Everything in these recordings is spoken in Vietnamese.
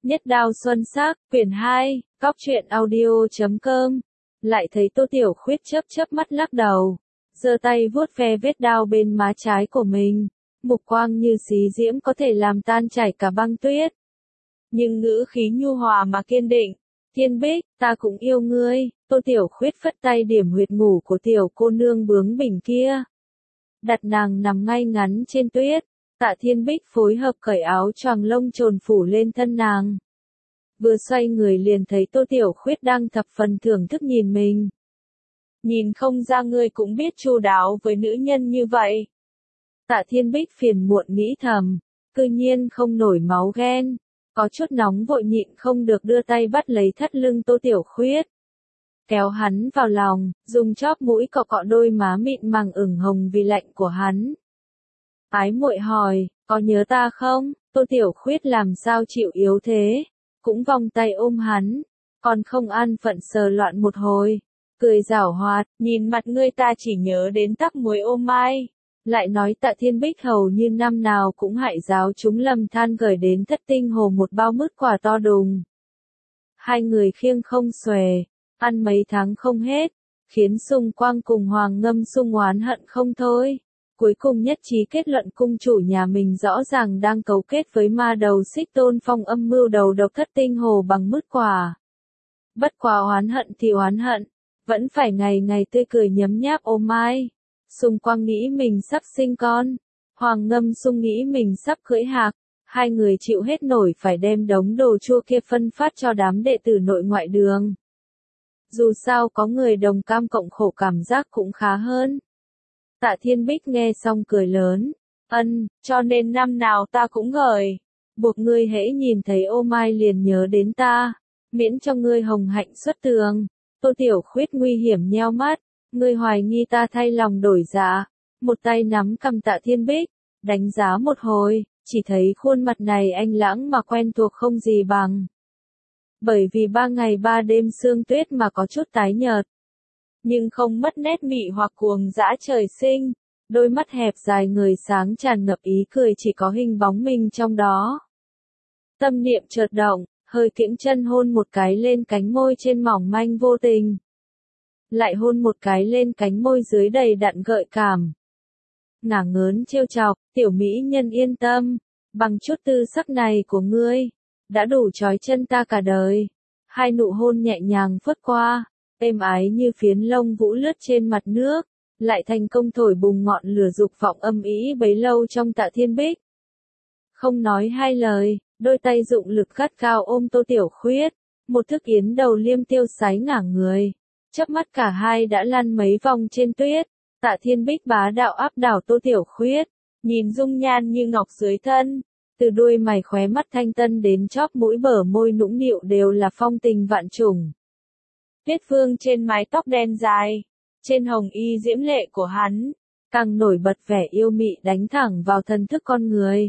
Nhất đao xuân sắc, quyển 2, cóc truyện audio.com. Lại thấy Tô Tiểu Khuyết chớp chớp mắt lắc đầu, giơ tay vuốt ve vết đao bên má trái của mình, mục quang như xí diễm có thể làm tan chảy cả băng tuyết. Nhưng ngữ khí nhu hòa mà kiên định, Thiên Bích, ta cũng yêu ngươi. Tô Tiểu Khuyết phất tay điểm huyệt ngủ của tiểu cô nương bướng bỉnh kia, đặt nàng nằm ngay ngắn trên tuyết. Tạ Thiên Bích phối hợp cởi áo choàng lông trồn phủ lên thân nàng. Vừa xoay người liền thấy Tô Tiểu Khuyết đang thập phần thưởng thức nhìn mình. Nhìn không ra ngươi cũng biết chu đáo với nữ nhân như vậy. Tạ Thiên Bích phiền muộn nghĩ thầm, cư nhiên không nổi máu ghen, có chút nóng vội nhịn không được đưa tay bắt lấy thắt lưng Tô Tiểu Khuyết, kéo hắn vào lòng, dùng chóp mũi cọ cọ đôi má mịn màng ửng hồng vì lạnh của hắn. Ái muội hỏi, có nhớ ta không? Tô Tiểu Khuyết làm sao chịu yếu thế, cũng vòng tay ôm hắn, còn không an phận sờ loạn một hồi, cười giảo hoạt, nhìn mặt ngươi ta chỉ nhớ đến tắc muối ô mai. Lại nói Tạ Thiên Bích hầu như năm nào cũng hại giáo chúng lầm than gửi đến Thất Tinh Hồ một bao mứt quả to đùng. Hai người khiêng không xuề, ăn mấy tháng không hết, khiến Sung Quang cùng Hoàng Ngâm Sung oán hận không thôi. Cuối cùng nhất trí kết luận cung chủ nhà mình rõ ràng đang cấu kết với ma đầu Xích Tôn Phong âm mưu đầu độc Thất Tinh Hồ bằng mứt quả. Bất quá oán hận thì oán hận, vẫn phải ngày ngày tươi cười nhấm nháp ô mai. Sung Quang nghĩ mình sắp sinh con, Hoàng Ngâm Sung nghĩ mình sắp cưỡi hạc, hai người chịu hết nổi phải đem đống đồ chua kia phân phát cho đám đệ tử nội ngoại đường. Dù sao có người đồng cam cộng khổ cảm giác cũng khá hơn. Tạ Thiên Bích nghe xong cười lớn, cho nên năm nào ta cũng gởi, buộc ngươi hễ nhìn thấy ô mai liền nhớ đến ta, miễn cho ngươi hồng hạnh xuất tường. Tô Tiểu Khuyết nguy hiểm nheo mắt, ngươi hoài nghi ta thay lòng đổi dạ, một tay nắm cầm Tạ Thiên Bích, đánh giá một hồi, chỉ thấy khuôn mặt này anh lãng mà quen thuộc không gì bằng. Bởi vì 3 ngày 3 đêm sương tuyết mà có chút tái nhợt, nhưng không mất nét mị hoặc cuồng dã trời sinh, đôi mắt hẹp dài người sáng tràn ngập ý cười chỉ có hình bóng mình trong đó. Tâm niệm chợt động, hơi kiễng chân hôn một cái lên cánh môi trên mỏng manh vô tình. Lại hôn một cái lên cánh môi dưới đầy đặn gợi cảm. Ngả ngớn trêu chọc, tiểu mỹ nhân yên tâm, bằng chút tư sắc này của ngươi, đã đủ trói chân ta cả đời. Hai nụ hôn nhẹ nhàng phất qua, êm ái như phiến lông vũ lướt trên mặt nước, lại thành công thổi bùng ngọn lửa dục vọng âm ý bấy lâu trong Tạ Thiên Bích. Không nói hai lời, đôi tay dụng lực gắt gao ôm Tô Tiểu Khuyết, một thức yến đầu liêm tiêu sái ngả người. Chớp mắt cả hai đã lăn mấy vòng trên tuyết. Tạ Thiên Bích bá đạo áp đảo Tô Tiểu Khuyết, nhìn dung nhan như ngọc dưới thân, từ đuôi mày khóe mắt thanh tân đến chóp mũi bờ môi nũng nịu đều là phong tình vạn trùng. Tuyết vương trên mái tóc đen dài, trên hồng y diễm lệ của hắn, càng nổi bật vẻ yêu mị đánh thẳng vào thần thức con người.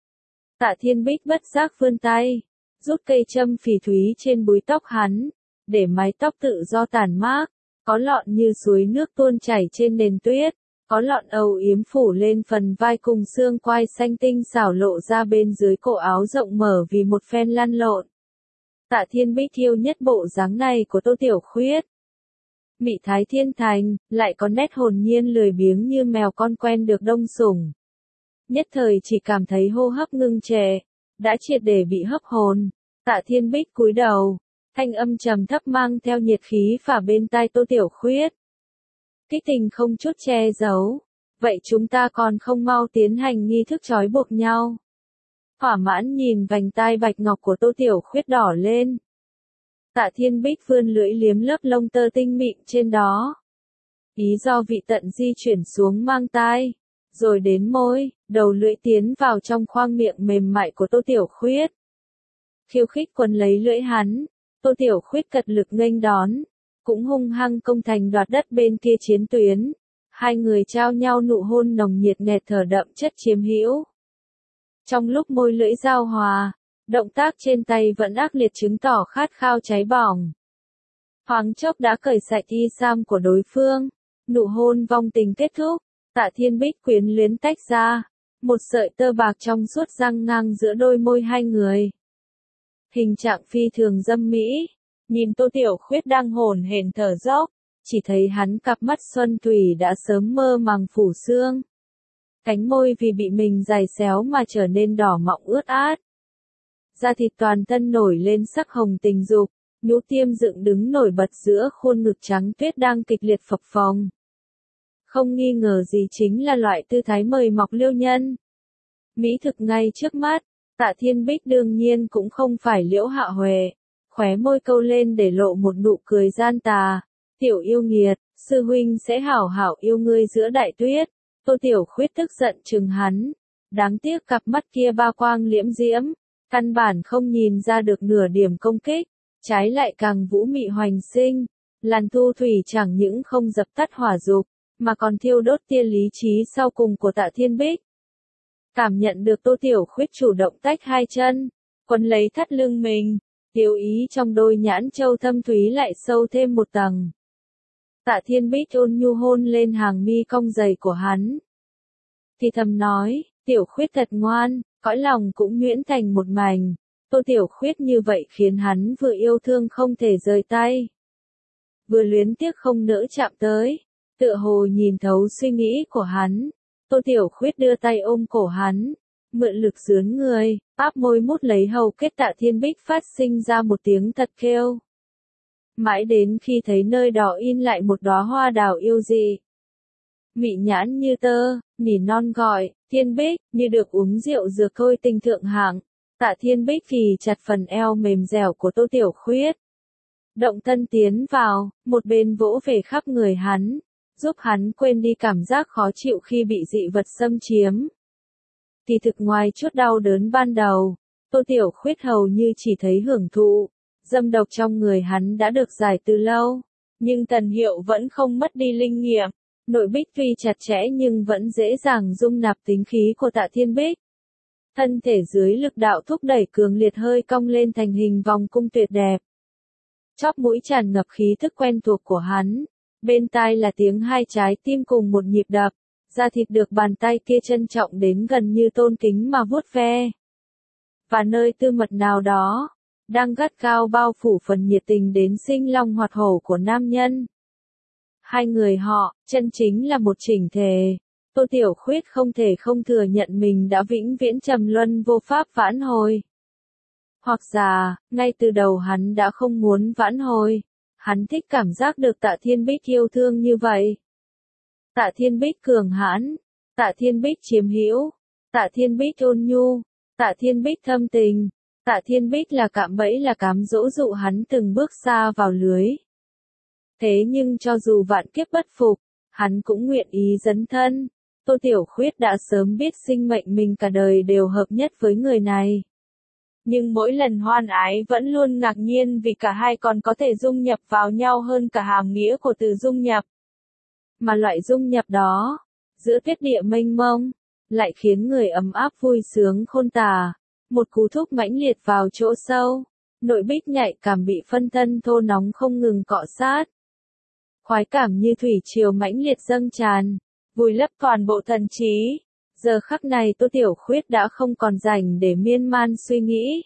Tạ Thiên Bích bất giác vươn tay, rút cây châm phỉ thúy trên búi tóc hắn, để mái tóc tự do tản mát, có lọn như suối nước tuôn chảy trên nền tuyết, có lọn âu yếm phủ lên phần vai cùng xương quai xanh tinh xảo lộ ra bên dưới cổ áo rộng mở vì một phen lăn lộn. Tạ Thiên Bích yêu nhất bộ dáng này của Tô Tiểu Khuyết. Mị thái thiên thành, lại có nét hồn nhiên lười biếng như mèo con quen được đông sủng. Nhất thời chỉ cảm thấy hô hấp ngưng trệ, đã triệt để bị hấp hồn. Tạ Thiên Bích cúi đầu, thanh âm trầm thấp mang theo nhiệt khí phả bên tai Tô Tiểu Khuyết. Kích tình không chút che giấu, vậy chúng ta còn không mau tiến hành nghi thức trói buộc nhau. Thỏa mãn nhìn vành tai bạch ngọc của Tô Tiểu Khuyết đỏ lên. Tạ Thiên Bích vươn lưỡi liếm lớp lông tơ tinh mịn trên đó. Ý do vị tận di chuyển xuống mang tai, rồi đến môi, đầu lưỡi tiến vào trong khoang miệng mềm mại của Tô Tiểu Khuyết. Khiêu khích quấn lấy lưỡi hắn, Tô Tiểu Khuyết cật lực nghênh đón, cũng hung hăng công thành đoạt đất bên kia chiến tuyến. Hai người trao nhau nụ hôn nồng nhiệt nghẹt thở đậm chất chiếm hữu. Trong lúc môi lưỡi giao hòa, động tác trên tay vẫn ác liệt chứng tỏ khát khao cháy bỏng. Thoáng chốc đã cởi sạch y sam của đối phương, nụ hôn vong tình kết thúc, Tạ Thiên Bích quyến luyến tách ra, một sợi tơ bạc trong suốt răng ngang giữa đôi môi hai người. hình trạng phi thường dâm mỹ. Nhìn Tô Tiểu Khuyết đang hổn hển thở dốc, chỉ thấy hắn cặp mắt xuân thủy đã sớm mơ màng phủ sương. Cánh môi vì bị mình giày xéo mà trở nên đỏ mọng ướt át. Da thịt toàn thân nổi lên sắc hồng tình dục, nhũ tiêm dựng đứng nổi bật giữa khuôn ngực trắng tuyết đang kịch liệt phập phồng. Không nghi ngờ gì chính là loại tư thái mời mọc liêu nhân. Mỹ thực ngay trước mắt, Tạ Thiên Bích đương nhiên cũng không phải Liễu Hạ Huệ, khóe môi câu lên để lộ một nụ cười gian tà. Tiểu yêu nghiệt, sư huynh sẽ hảo hảo yêu ngươi giữa đại tuyết. Tô Tiểu Khuyết tức giận trừng hắn. Đáng tiếc cặp mắt kia ba quang liễm diễm, căn bản không nhìn ra được nửa điểm công kích, trái lại càng vũ mị hoành sinh. Làn thu thủy chẳng những không dập tắt hỏa dục, mà còn thiêu đốt tia lý trí sau cùng của Tạ Thiên Bích. Cảm nhận được Tô Tiểu Khuyết chủ động tách hai chân, quấn lấy thắt lưng mình, tiêu ý trong đôi nhãn châu thâm thúy lại sâu thêm một tầng. Tạ Thiên Bích ôn nhu hôn lên hàng mi cong dày của hắn. Thì thầm nói, Tiểu Khuyết thật ngoan, cõi lòng cũng nhuyễn thành một mảnh. Tô Tiểu Khuyết như vậy khiến hắn vừa yêu thương không thể rời tay, vừa luyến tiếc không nỡ chạm tới. Tựa hồ nhìn thấu suy nghĩ của hắn, Tô Tiểu Khuyết đưa tay ôm cổ hắn, mượn lực dướn người, áp môi mút lấy hầu kết Tạ Thiên Bích phát sinh ra một tiếng thật kêu. Mãi đến khi thấy nơi đó in lại một đóa hoa đào yêu dị. Mị nhãn như tơ, nỉ non gọi, Thiên Bích, như được uống rượu dược thôi tinh thượng hạng. Tạ Thiên Bích phì chặt phần eo mềm dẻo của Tô Tiểu Khuyết. Động thân tiến vào, một bên vỗ về khắp người hắn, giúp hắn quên đi cảm giác khó chịu khi bị dị vật xâm chiếm. Thì thực ngoài chút đau đớn ban đầu, Tô Tiểu Khuyết hầu như chỉ thấy hưởng thụ. Dâm độc trong người hắn đã được giải từ lâu, nhưng Tần Hiệu vẫn không mất đi linh nghiệm. Nội bích tuy chặt chẽ nhưng vẫn dễ dàng dung nạp tính khí của Tạ Thiên Bích. Thân thể dưới lực đạo thúc đẩy cường liệt hơi cong lên thành hình vòng cung tuyệt đẹp. Chóp mũi tràn ngập khí thức quen thuộc của hắn. Bên tai là tiếng hai trái tim cùng một nhịp đập. Da thịt được bàn tay kia trân trọng đến gần như tôn kính mà vuốt ve. Và nơi tư mật nào đó, đang gắt gao bao phủ phần nhiệt tình đến sinh long hoạt hổ của nam nhân. Hai người họ, chân chính là một chỉnh thể. Tô Tiểu Khuyết không thể không thừa nhận mình đã vĩnh viễn trầm luân vô pháp vãn hồi. Hoặc giả, ngay từ đầu hắn đã không muốn vãn hồi. Hắn thích cảm giác được Tạ Thiên Bích yêu thương như vậy. Tạ Thiên Bích cường hãn, Tạ Thiên Bích chiếm hữu, Tạ Thiên Bích ôn nhu, Tạ Thiên Bích thâm tình, Tạ Thiên Bích là cạm bẫy là cám dỗ dụ hắn từng bước xa vào lưới. Thế nhưng cho dù vạn kiếp bất phục, hắn cũng nguyện ý dấn thân. Tô Tiểu Khuyết đã sớm biết sinh mệnh mình cả đời đều hợp nhất với người này. Nhưng mỗi lần hoan ái vẫn luôn ngạc nhiên vì cả hai còn có thể dung nhập vào nhau hơn cả hàm nghĩa của từ dung nhập. Mà loại dung nhập đó, giữa tuyết địa mênh mông, lại khiến người ấm áp vui sướng khôn tả. Một cú thúc mãnh liệt vào chỗ sâu, nội bích nhạy cảm bị phân thân thô nóng không ngừng cọ sát. Khoái cảm như thủy triều mãnh liệt dâng tràn, vùi lấp toàn bộ thần trí. Giờ khắc này Tô Tiểu Khuyết đã không còn rảnh để miên man suy nghĩ.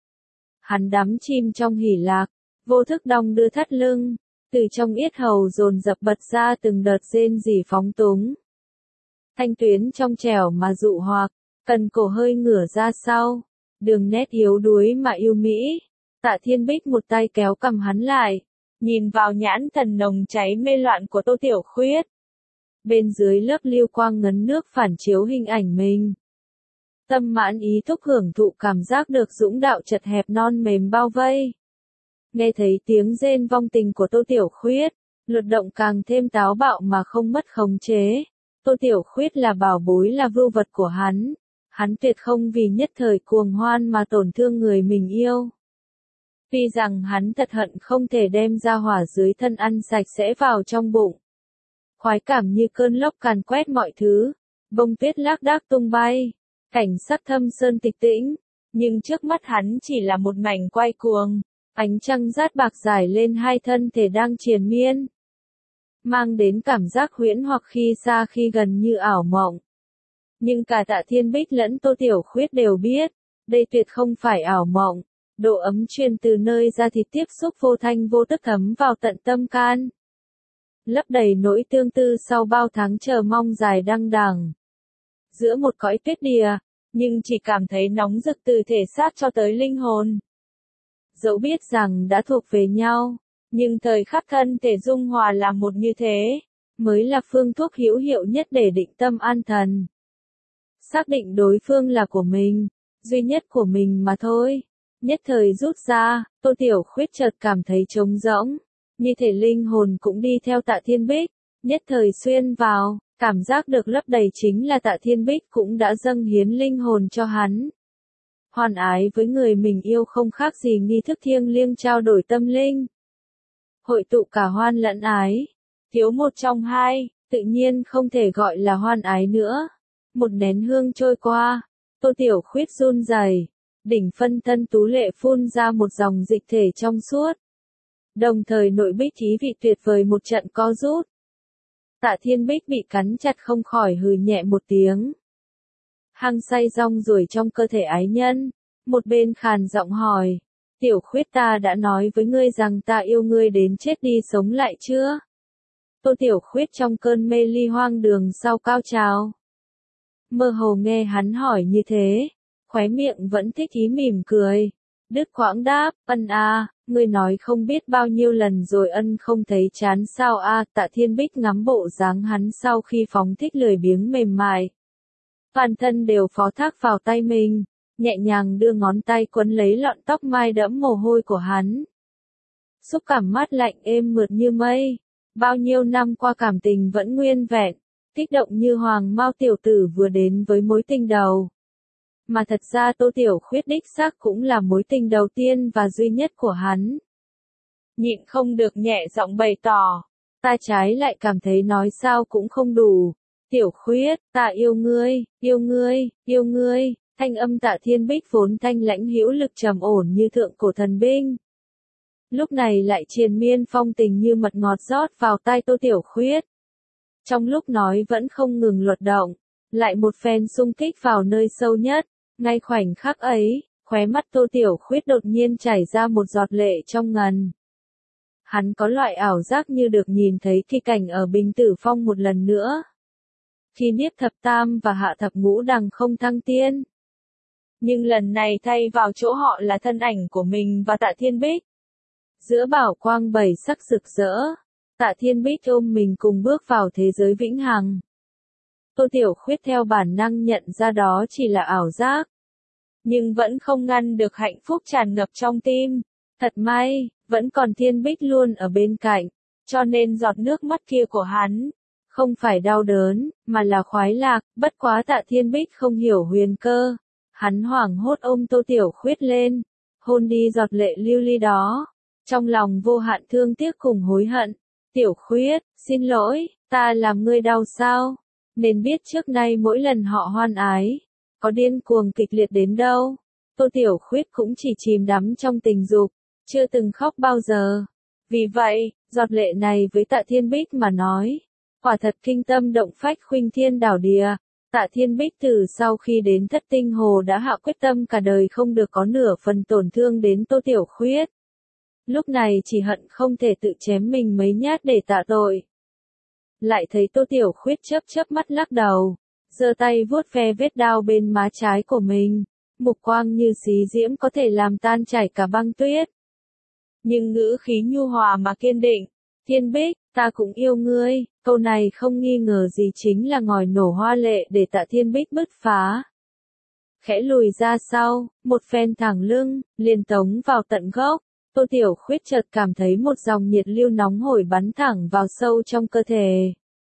Hắn đắm chìm trong hỉ lạc, vô thức đong đưa thắt lưng, từ trong yết hầu dồn dập bật ra từng đợt rên rỉ phóng túng. Thanh tuyến trong trẻo mà dụ hoặc, cần cổ hơi ngửa ra sau, đường nét yếu đuối mà yêu mỹ. Tạ Thiên Bích một tay kéo cầm hắn lại, nhìn vào nhãn thần nồng cháy mê loạn của Tô Tiểu Khuyết. Bên dưới lớp lưu quang ngấn nước phản chiếu hình ảnh mình. Tâm mãn ý thúc hưởng thụ cảm giác được dũng đạo chật hẹp non mềm bao vây. Nghe thấy tiếng rên vong tình của Tô Tiểu Khuyết, luật động càng thêm táo bạo mà không mất khống chế. Tô Tiểu Khuyết là bảo bối là vưu vật của hắn. Hắn tuyệt không vì nhất thời cuồng hoan mà tổn thương người mình yêu. Tuy rằng hắn thật hận không thể đem ra hỏa dưới thân ăn sạch sẽ vào trong bụng. Khoái cảm như cơn lốc càn quét mọi thứ, bông tuyết lác đác tung bay, cảnh sắc thâm sơn tịch tĩnh, nhưng trước mắt hắn chỉ là một mảnh quay cuồng, ánh trăng rát bạc rải lên hai thân thể đang triền miên, mang đến cảm giác huyễn hoặc khi xa khi gần như ảo mộng. Nhưng cả Tạ Thiên Bích lẫn Tô Tiểu Khuyết đều biết, đây tuyệt không phải ảo mộng, Độ ấm truyền từ nơi da thịt tiếp xúc vô thanh vô tức thấm vào tận tâm can. Lấp đầy nỗi tương tư sau bao tháng chờ mong dài đăng đẳng. Giữa một cõi tuyết đìa, nhưng chỉ cảm thấy nóng rực từ thể xác cho tới linh hồn. Dẫu biết rằng đã thuộc về nhau, nhưng thời khắc thân thể dung hòa là một như thế, mới là phương thuốc hữu hiệu nhất để định tâm an thần. Xác định đối phương là của mình, duy nhất của mình mà thôi. Nhất thời rút ra, Tô Tiểu Khuyết chợt cảm thấy trống rỗng, như thể linh hồn cũng đi theo Tạ Thiên Bích, nhất thời xuyên vào, cảm giác được lấp đầy chính là Tạ Thiên Bích cũng đã dâng hiến linh hồn cho hắn. Hoan ái với người mình yêu không khác gì nghi thức thiêng liêng trao đổi tâm linh. Hội tụ cả hoan lẫn ái, thiếu một trong hai, tự nhiên không thể gọi là hoan ái nữa. Một nén hương trôi qua, Tô Tiểu Khuyết run rẩy, đỉnh phân thân tú lệ phun ra một dòng dịch thể trong suốt. Đồng thời nội bích ý vị tuyệt vời một trận co rút. Tạ Thiên Bích bị cắn chặt không khỏi hừ nhẹ một tiếng. Hăng say rong ruổi trong cơ thể ái nhân, một bên khàn giọng hỏi, Tiểu Khuyết ta đã nói với ngươi rằng ta yêu ngươi đến chết đi sống lại chưa? Tô Tiểu Khuyết trong cơn mê ly hoang đường sau cao trào. Mơ hồ nghe hắn hỏi như thế, khóe miệng vẫn thích ý mỉm cười. Đứt quãng đáp, ân a, ngươi nói không biết bao nhiêu lần rồi ân không thấy chán sao a. Tạ Thiên Bích ngắm bộ dáng hắn sau khi phóng thích lười biếng mềm mại. Toàn thân đều phó thác vào tay mình, nhẹ nhàng đưa ngón tay quấn lấy lọn tóc mai đẫm mồ hôi của hắn. Xúc cảm mát lạnh êm mượt như mây, bao nhiêu năm qua cảm tình vẫn nguyên vẹn, kích động như hoàng mao tiểu tử vừa đến với mối tình đầu. Mà thật ra Tô Tiểu Khuyết đích xác cũng là mối tình đầu tiên và duy nhất của hắn. Nhịn không được nhẹ giọng bày tỏ, ta trái lại cảm thấy nói sao cũng không đủ. Tiểu Khuyết, ta yêu ngươi, yêu ngươi, yêu ngươi. Thanh âm Tạ Thiên Bích vốn thanh lãnh hữu lực trầm ổn như thượng cổ thần binh. Lúc này lại triền miên phong tình như mật ngọt rót vào tai Tô Tiểu Khuyết. Trong lúc nói vẫn không ngừng luật động, lại một phen xung kích vào nơi sâu nhất. Ngay khoảnh khắc ấy, khóe mắt Tô Tiểu Khuyết đột nhiên chảy ra một giọt lệ trong ngần. Hắn có loại ảo giác như được nhìn thấy kỳ cảnh ở Bình Tử Phong một lần nữa. Khi Niếp Thập Tam và Hạ Thập Ngũ Đằng không thăng tiên. Nhưng lần này thay vào chỗ họ là thân ảnh của mình và Tạ Thiên Bích. Giữa bảo quang bảy sắc rực rỡ, Tạ Thiên Bích ôm mình cùng bước vào thế giới vĩnh hằng. Tô Tiểu Khuyết theo bản năng nhận ra đó chỉ là ảo giác. Nhưng vẫn không ngăn được hạnh phúc tràn ngập trong tim. Thật may, vẫn còn Thiên Bích luôn ở bên cạnh, cho nên giọt nước mắt kia của hắn, không phải đau đớn, mà là khoái lạc. Bất quá Tạ Thiên Bích không hiểu huyền cơ. Hắn hoảng hốt ôm Tô Tiểu Khuyết lên, hôn đi giọt lệ lưu ly đó. Trong lòng vô hạn thương tiếc cùng hối hận. Tiểu Khuyết, xin lỗi, ta làm ngươi đau sao? Nên biết trước nay mỗi lần họ hoan ái, có điên cuồng kịch liệt đến đâu. Tô Tiểu Khuyết cũng chỉ chìm đắm trong tình dục, chưa từng khóc bao giờ. Vì vậy, giọt lệ này với Tạ Thiên Bích mà nói, quả thật kinh tâm động phách khuynh thiên đảo địa. Tạ Thiên Bích từ sau khi đến Thất Tinh Hồ đã hạ quyết tâm cả đời không được có nửa phần tổn thương đến Tô Tiểu Khuyết. Lúc này chỉ hận không thể tự chém mình mấy nhát để tạ tội. Lại thấy Tô Tiểu Khuyết chớp chớp mắt lắc đầu, giơ tay vuốt ve vết đao bên má trái của mình, mục quang như xí diễm có thể làm tan chảy cả băng tuyết. Nhưng ngữ khí nhu hòa mà kiên định, Thiên Bích, ta cũng yêu ngươi, câu này không nghi ngờ gì chính là ngòi nổ hoa lệ để Tạ Thiên Bích bứt phá. Khẽ lùi ra sau, một phen thẳng lưng, liền tống vào tận gốc. Tô Tiểu Khuyết chợt cảm thấy một dòng nhiệt lưu nóng hổi bắn thẳng vào sâu trong cơ thể.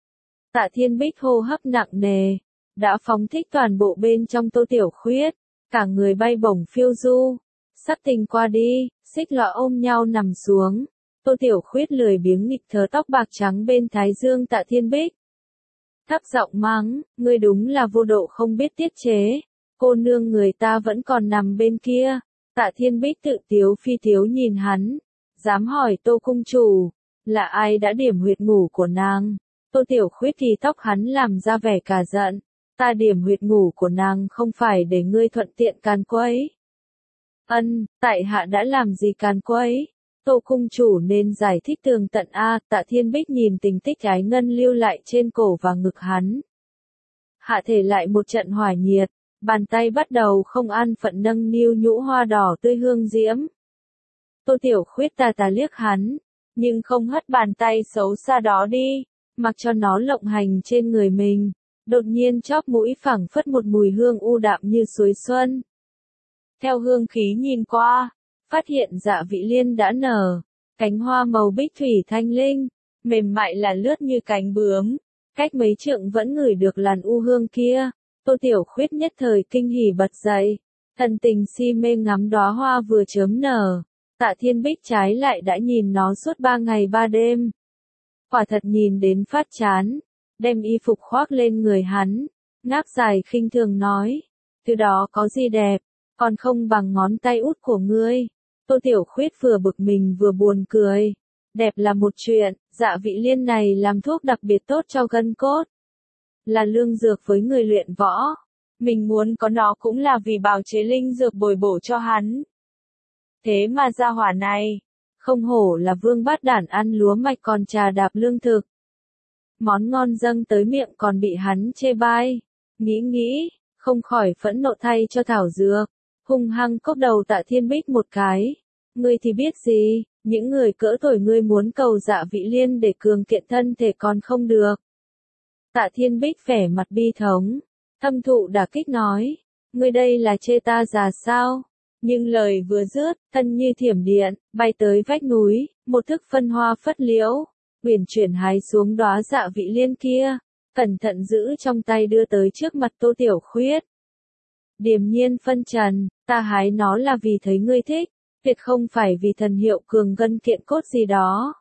Tạ Thiên Bích hô hấp nặng nề, đã phóng thích toàn bộ bên trong Tô Tiểu Khuyết, cả người bay bổng phiêu du. Sắc tình qua đi, xích lọa ôm nhau nằm xuống. Tô Tiểu Khuyết lười biếng nghịch thớ tóc bạc trắng bên thái dương Tạ Thiên Bích. Thấp giọng mắng, ngươi đúng là vô độ không biết tiết chế. Cô nương người ta vẫn còn nằm bên kia. Tạ Thiên Bích tự tiếu phi tiếu nhìn hắn, dám hỏi Tô cung chủ, là ai đã điểm huyệt ngủ của nàng? Tô Tiểu Khuyết thì tóc hắn làm ra vẻ cả giận, ta điểm huyệt ngủ của nàng không phải để ngươi thuận tiện càn quấy. Ân, tại hạ đã làm gì càn quấy? Tô cung chủ nên giải thích tường tận a. Tạ Thiên Bích nhìn tình tích ái ngân lưu lại trên cổ và ngực hắn. Hạ thể lại một trận hỏa nhiệt, bàn tay bắt đầu không an phận nâng niu nhũ hoa đỏ tươi hương diễm. Tô Tiểu Khuyết tà liếc hắn, nhưng không hất bàn tay xấu xa đó đi, mặc cho nó lộng hành trên người mình. Đột nhiên chóp mũi phảng phất một mùi hương u đạm như suối xuân. Theo hương khí nhìn qua, phát hiện Dạ Vị Liên đã nở, cánh hoa màu bích thủy thanh linh, mềm mại là lướt như cánh bướm, cách mấy trượng vẫn ngửi được làn u hương kia. Tô Tiểu Khuyết nhất thời kinh hỉ bật dậy, thần tình si mê ngắm đóa hoa vừa chớm nở. Tạ Thiên Bích trái lại đã nhìn nó suốt 3 ngày 3 đêm. Quả thật nhìn đến phát chán, đem y phục khoác lên người hắn, ngáp dài khinh thường nói, từ đó có gì đẹp, còn không bằng ngón tay út của ngươi. Tô Tiểu Khuyết vừa bực mình vừa buồn cười. Đẹp là một chuyện, Dạ Vị Liên này làm thuốc đặc biệt tốt cho gân cốt. Là lương dược với người luyện võ. Mình muốn có nó cũng là vì bào chế linh dược bồi bổ cho hắn. Thế mà gia hỏa này, không hổ là vương bát đản ăn lúa mạch còn trà đạp lương thực. Món ngon dâng tới miệng còn bị hắn chê bai. Nghĩ, không khỏi phẫn nộ thay cho thảo dược. Hung hăng cốc đầu Tạ Thiên Bích một cái. Ngươi thì biết gì, những người cỡ tuổi ngươi muốn cầu Dạ Vị Liên để cường kiện thân thể còn không được. Tạ Thiên Bích vẻ mặt bi thống, thâm thụ đả kích nói, ngươi đây là chê ta già sao? Nhưng lời vừa dứt, thân như thiểm điện, bay tới vách núi, một thức phân hoa phất liễu, uyển chuyển hái xuống đóa Dạ Vị Liên kia, cẩn thận giữ trong tay đưa tới trước mặt Tô Tiểu Khuyết. Điềm nhiên phân trần, ta hái nó là vì thấy ngươi thích, tuyệt không phải vì thần hiệu cường gân kiện cốt gì đó.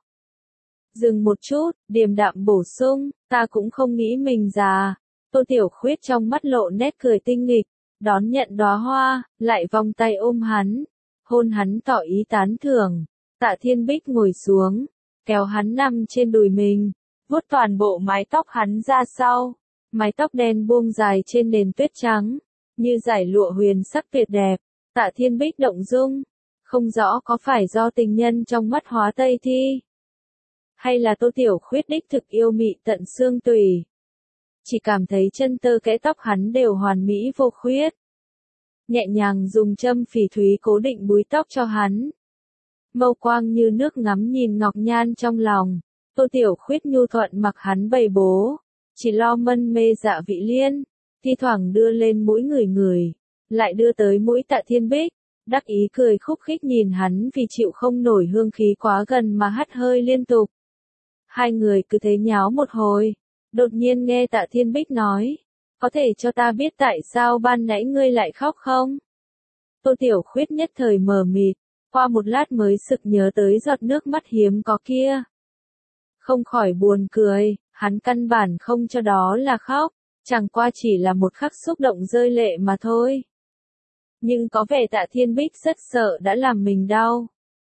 Dừng một chút, điềm đạm bổ sung, ta cũng không nghĩ mình già. Tô Tiểu Khuyết trong mắt lộ nét cười tinh nghịch, đón nhận đóa hoa, lại vòng tay ôm hắn, hôn hắn tỏ ý tán thưởng. Tạ Thiên Bích ngồi xuống, kéo hắn nằm trên đùi mình, vuốt toàn bộ mái tóc hắn ra sau, mái tóc đen buông dài trên nền tuyết trắng, như dải lụa huyền sắc tuyệt đẹp. Tạ Thiên Bích động dung, không rõ có phải do tình nhân trong mắt hóa Tây Thi, hay là Tô Tiểu Khuyết đích thực yêu mị tận xương tủy. Chỉ cảm thấy chân tơ kẽ tóc hắn đều hoàn mỹ vô khuyết. Nhẹ nhàng dùng châm phỉ thúy cố định búi tóc cho hắn. Mâu quang như nước ngắm nhìn ngọc nhan trong lòng. Tô Tiểu Khuyết nhu thuận mặc hắn bày bố, chỉ lo mân mê Dạ Vị Liên, thi thoảng đưa lên mũi người, lại đưa tới mũi Tạ Thiên Bích, đắc ý cười khúc khích nhìn hắn vì chịu không nổi hương khí quá gần mà hắt hơi liên tục. Hai người cứ thế nháo một hồi, đột nhiên nghe Tạ Thiên Bích nói, có thể cho ta biết tại sao ban nãy ngươi lại khóc không? Tô Tiểu Khuyết nhất thời mờ mịt, qua một lát mới sực nhớ tới giọt nước mắt hiếm có kia. Không khỏi buồn cười, hắn căn bản không cho đó là khóc, chẳng qua chỉ là một khắc xúc động rơi lệ mà thôi. Nhưng có vẻ Tạ Thiên Bích rất sợ đã làm mình đau,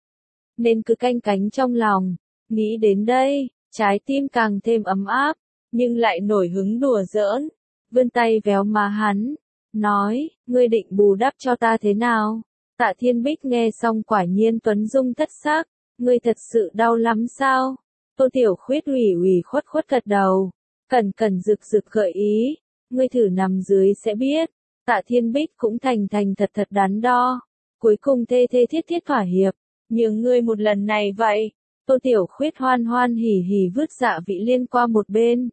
nên cứ canh cánh trong lòng. Nghĩ đến đây, trái tim càng thêm ấm áp, nhưng lại nổi hứng đùa giỡn, vươn tay véo má hắn, nói, ngươi định bù đắp cho ta thế nào? Tạ Thiên Bích nghe xong quả nhiên tuấn dung thất sắc, ngươi thật sự đau lắm sao? Tô Tiểu Khuyết ủy khuất gật đầu, cẩn rực gợi ý, ngươi thử nằm dưới sẽ biết. Tạ Thiên Bích cũng thành thật đắn đo, cuối cùng thê thiết thỏa hiệp, nhường ngươi một lần này vậy. Tô Tiểu Khuyết hoan hỉ vứt Dạ Vị Liên qua một bên.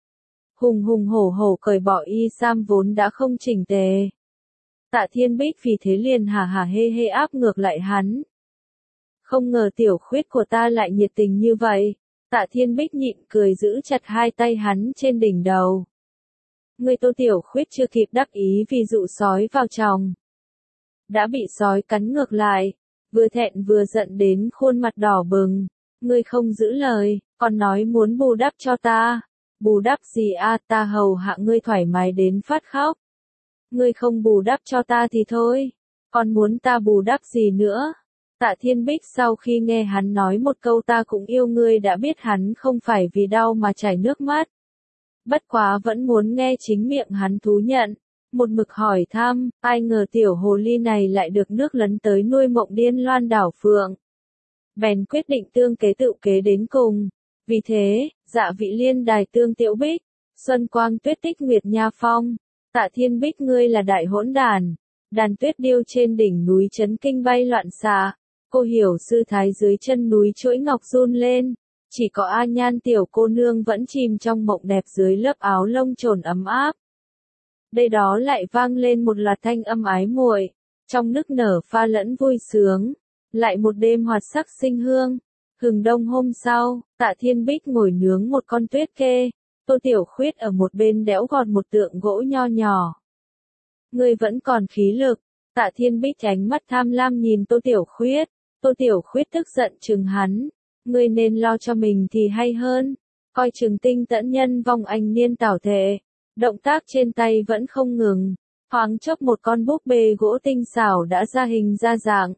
Hùng hổ cởi bỏ y sam vốn đã không chỉnh tề. Tạ Thiên Bích vì thế liền hả hê áp ngược lại hắn. Không ngờ Tiểu Khuyết của ta lại nhiệt tình như vậy. Tạ Thiên Bích nhịn cười giữ chặt hai tay hắn trên đỉnh đầu. Người Tô Tiểu Khuyết chưa kịp đắc ý vì dụ sói vào chồng, đã bị sói cắn ngược lại, vừa thẹn vừa giận đến khuôn mặt đỏ bừng. Ngươi không giữ lời, còn nói muốn bù đắp cho ta. Bù đắp gì a, ta hầu hạ ngươi thoải mái đến phát khóc. Ngươi không bù đắp cho ta thì thôi, còn muốn ta bù đắp gì nữa? Tạ Thiên Bích sau khi nghe hắn nói một câu ta cũng yêu ngươi đã biết hắn không phải vì đau mà chảy nước mắt. Bất quá vẫn muốn nghe chính miệng hắn thú nhận. một mực hỏi thăm, ai ngờ tiểu hồ ly này lại được nước lấn tới nuôi Mộng Điên Loan đảo phượng. Bèn quyết định tương kế tự kế đến cùng. Vì thế, Dạ Vị Liên đài tương Tiểu Bích, Xuân Quang Tuyết Tích Nguyệt Nha Phong, Tạ Thiên Bích ngươi là đại hỗn đàn. Đàn tuyết điêu trên đỉnh núi chấn kinh bay loạn xạ, cô hiểu sư thái dưới chân núi chuỗi ngọc run lên, chỉ có A Nhan tiểu cô nương vẫn chìm trong mộng đẹp dưới lớp áo lông trồn ấm áp. Đây đó lại vang lên một loạt thanh âm ái muội, trong nức nở pha lẫn vui sướng, lại một đêm hoạt sắc sinh hương. Hừng đông hôm sau, Tạ Thiên Bích ngồi nướng một con tuyết kê, Tô Tiểu Khuyết ở một bên đẽo gọt một tượng gỗ nho nhỏ. Ngươi vẫn còn khí lực. Tạ Thiên Bích ánh mắt tham lam nhìn Tô Tiểu Khuyết. Tô Tiểu Khuyết tức giận chừng hắn. Ngươi nên lo cho mình thì hay hơn. Coi chừng tinh tẫn nhân vong anh niên tảo thể. Động tác trên tay vẫn không ngừng. Thoáng chốc một con búp bê gỗ tinh xảo đã ra hình ra dạng.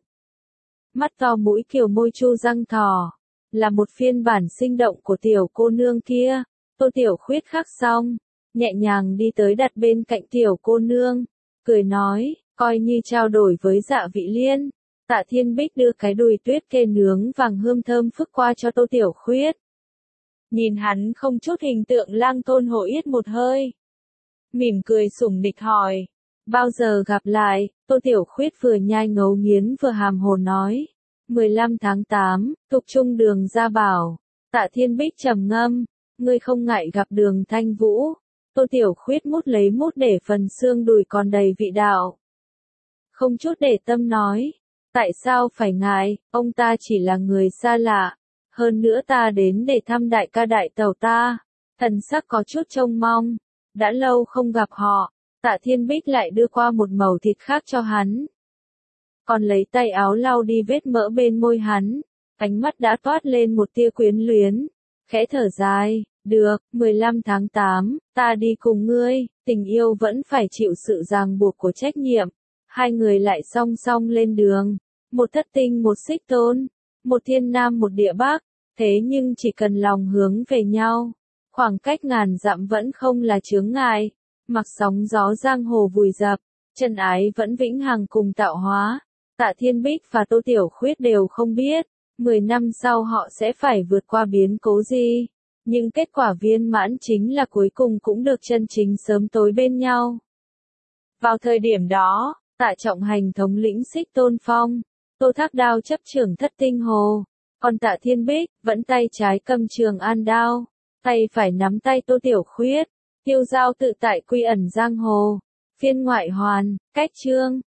Mắt to mũi kiều môi chu răng thò. Là một phiên bản sinh động của tiểu cô nương kia. Tô Tiểu Khuyết khắc xong. Nhẹ nhàng đi tới đặt bên cạnh tiểu cô nương. Cười nói, coi như trao đổi với Dạ Vị Liên. Tạ Thiên Bích đưa cái đùi tuyết kê nướng vàng hương thơm phức qua cho Tô Tiểu Khuyết. Nhìn hắn không chút hình tượng lang thôn hổ yết một hơi. Mỉm cười sủng nịch hỏi. Bao giờ gặp lại, Tô Tiểu Khuyết vừa nhai ngấu nghiến vừa hàm hồ nói. 15 tháng 8, Thục Trung Đường Gia Bảo. Tạ Thiên Bích trầm ngâm. Ngươi không ngại gặp Đường Thanh Vũ. Tô Tiểu Khuyết mút lấy mút để phần xương đùi còn đầy vị đạo. Không chút để tâm nói. Tại sao phải ngại, ông ta chỉ là người xa lạ. Hơn nữa ta đến để thăm đại ca đại tàu ta. Thần sắc có chút trông mong. Đã lâu không gặp họ. Tạ Thiên Bích lại đưa qua một mẩu thịt khác cho hắn. Còn lấy tay áo lau đi vết mỡ bên môi hắn. Ánh mắt đã toát lên một tia quyến luyến. Khẽ thở dài. Được, 15 tháng 8, ta đi cùng ngươi, tình yêu vẫn phải chịu sự ràng buộc của trách nhiệm. Hai người lại song song lên đường. Một thất tinh một xích tôn. Một thiên nam một địa bắc. Thế nhưng chỉ cần lòng hướng về nhau. Khoảng cách ngàn dặm vẫn không là chướng ngại. Mặc sóng gió giang hồ vùi dập. Chân ái vẫn vĩnh hằng cùng tạo hóa. Tạ Thiên Bích và Tô Tiểu Khuyết đều không biết. 10 năm sau họ sẽ phải vượt qua biến cố gì. Nhưng kết quả viên mãn chính là cuối cùng cũng được chân chính sớm tối bên nhau. Vào thời điểm đó, Tạ Trọng Hành thống lĩnh Xích Tôn Phong, Tô Thác Đao chấp trưởng Thất Tinh Hồ, còn Tạ Thiên Bích vẫn tay trái cầm Trường An đao, tay phải nắm tay Tô Tiểu Khuyết, tiêu dao tự tại quy ẩn giang hồ. Phiên ngoại hoàn, cách chương